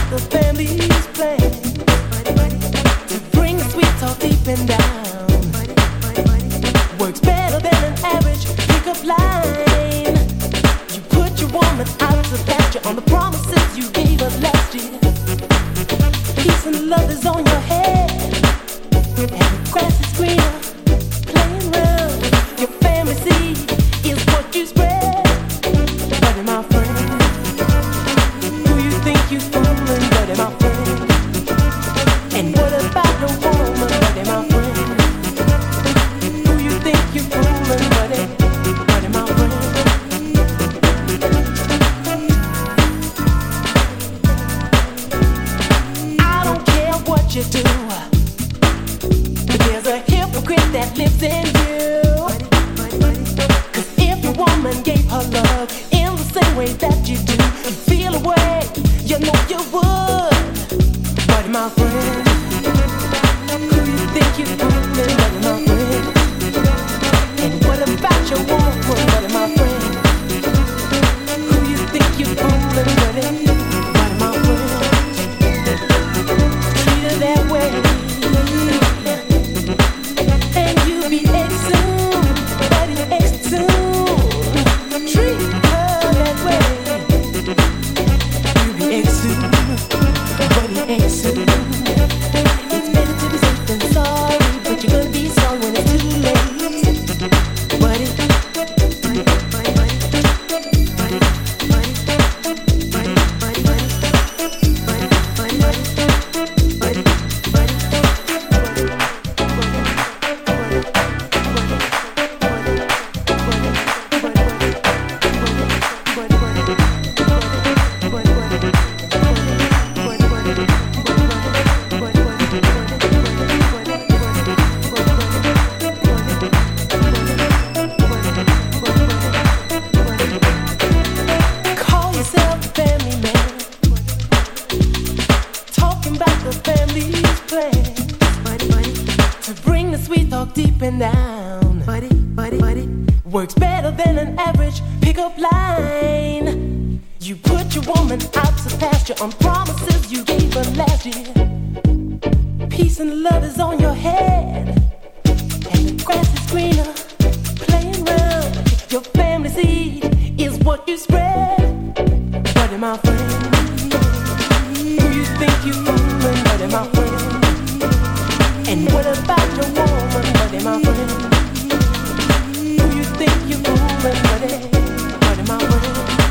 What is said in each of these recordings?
the family's plan to bring the sweet talk deep and down. Works better than an average pickup line. You put your woman out to pasture on the promises you gave her last year. Peace and love is on your head, and the grass is greener. Playing round your family seed is what you spread. Buddy, my friend, who you think you fooling? Buddy, my friend. And what about the woman? Buddy, my friend, who you think you fooling? Buddy, buddy, my friend. I don't care what you do, but there's a hypocrite that lives in you. 'Cause if your woman gave her love in the same way that you do, you'd feel a way, you know you would. Buddy, my friend, who you think you're fooling? Buddy, my friend. And what about your woman? Buddy, my friend, who you think you're fooling? Buddy, buddy, my friend. Treat her that way, and you'll be ex soon, buddy, ex soon. Treat her that way, you'll be ex soon, buddy, ex soon. It's better to be safe than sorry, but you're gonna be sorry when it's too late, buddy. Call yourself a family man, talking about the family's plan to bring the sweet talk deep and down. Works better than an average pickup line. You put your woman out to pasture on promises you gave her last year. Peace and love is on your head, and the grass is greener. Playing round your family seed is what you spread. Buddy, my friend, who you think you fooling? Buddy, my friend. And what about your woman? Buddy, my friend, who you think you fooling? Buddy, buddy, my friend.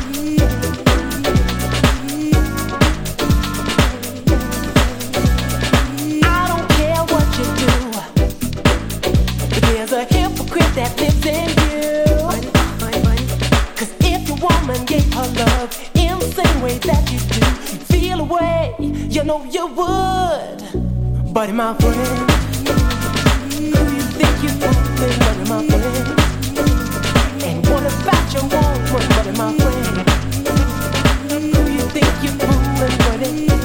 I don't care what you do, but there's a hypocrite that lives in you. 'Cause if your woman gave her love in the same way that you do, you'd feel a way, you know you would. Buddy, my friend, who you think you fooling? Buddy, my friend. And what about your woman? Buddy, my friend, who you think you fooling? Buddy,